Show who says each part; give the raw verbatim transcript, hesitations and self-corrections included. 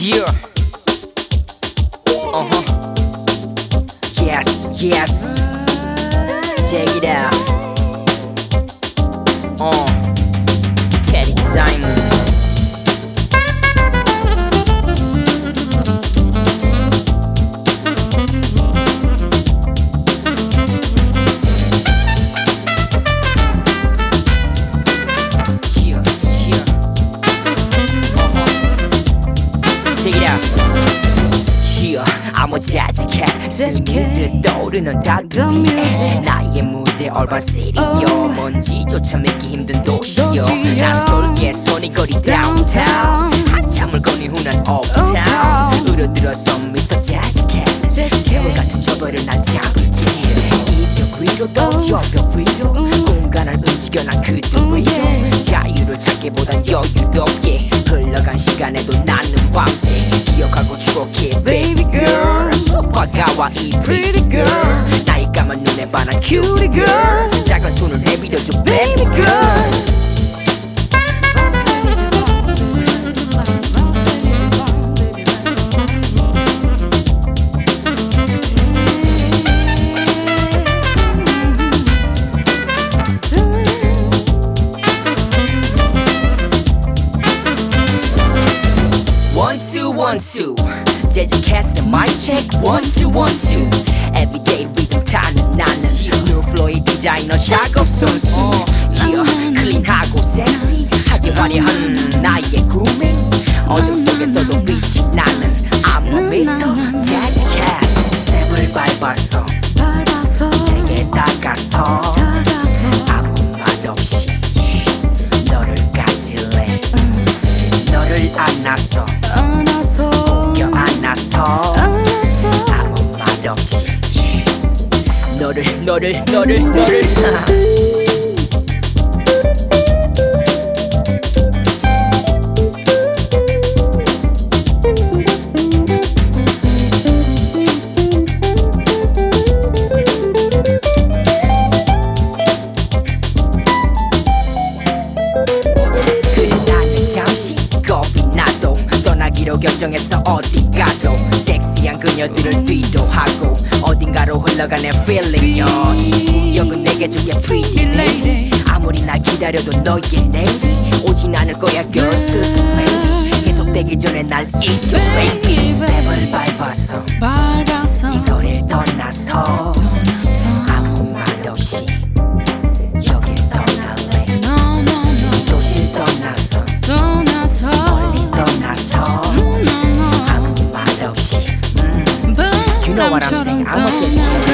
Speaker 1: Yeah. Uh-huh. Yes, yes. Check it out. Uh. Caddy Diamond. Check it out. Yeah, I'm a jazzy cat. 스미드 떠오르는 다들 위에 나의 무대 얼반 시리요. 먼지조차 믿기 힘든 도시요. 낯설게 손이 거리 downtown. 한참을 거니 후난 uptown. 으르들어서 미스터 Jazzy Cat. 세월 같은 저버를 난 잡을게. 이벽 위로 또 저벽 위로 공간을 움직여 난 그들 위로. 자유를 찾기보단 여유롭게 흘러간 시간에도 나는 밤새 기억하고 추억해 baby girl. 소파가와 이 pretty girl. 나의 까만 눈에 반한 cutie girl. 작은 손을 내밀어줘 baby girl. One two one two, Jazzy Cat's and my check. One two one two, everyday rhythm 타는 나는 New Floyd 디자이너 작업 선수. Yeah, 클린하고 섹시하게 화려한 나의 grooming. 어둠 속에서도 빛이 나는 I'm a mister Jazzy Cat. 스텝을 밟아서 내게 다가서 아무 말 없이 너를 가질래. 너를 안아서 껴안아서 아무 말 없이 너를 너를 너를 너를 그래 나는 잠시 겁이 나도 떠나기로 결정했어. 어디 가도 섹시한 그녀들을 뒤로 하고 어딘가로 흘러가는 feeling. 이 구역은 내게 줄게 pretty lady. 아무리 날 기다려도 너의 내일이 오진 않을 거야 girl. 슬픈 maybe 계속되기 전에 날 잊어 baby. 스텝을 밟아서 이 거리를 떠나서 아무 말 없이 여길 떠날래. 이 도시를 떠나서 멀리 떠나서 아무 말 없이. You know what I'm saying? I'm a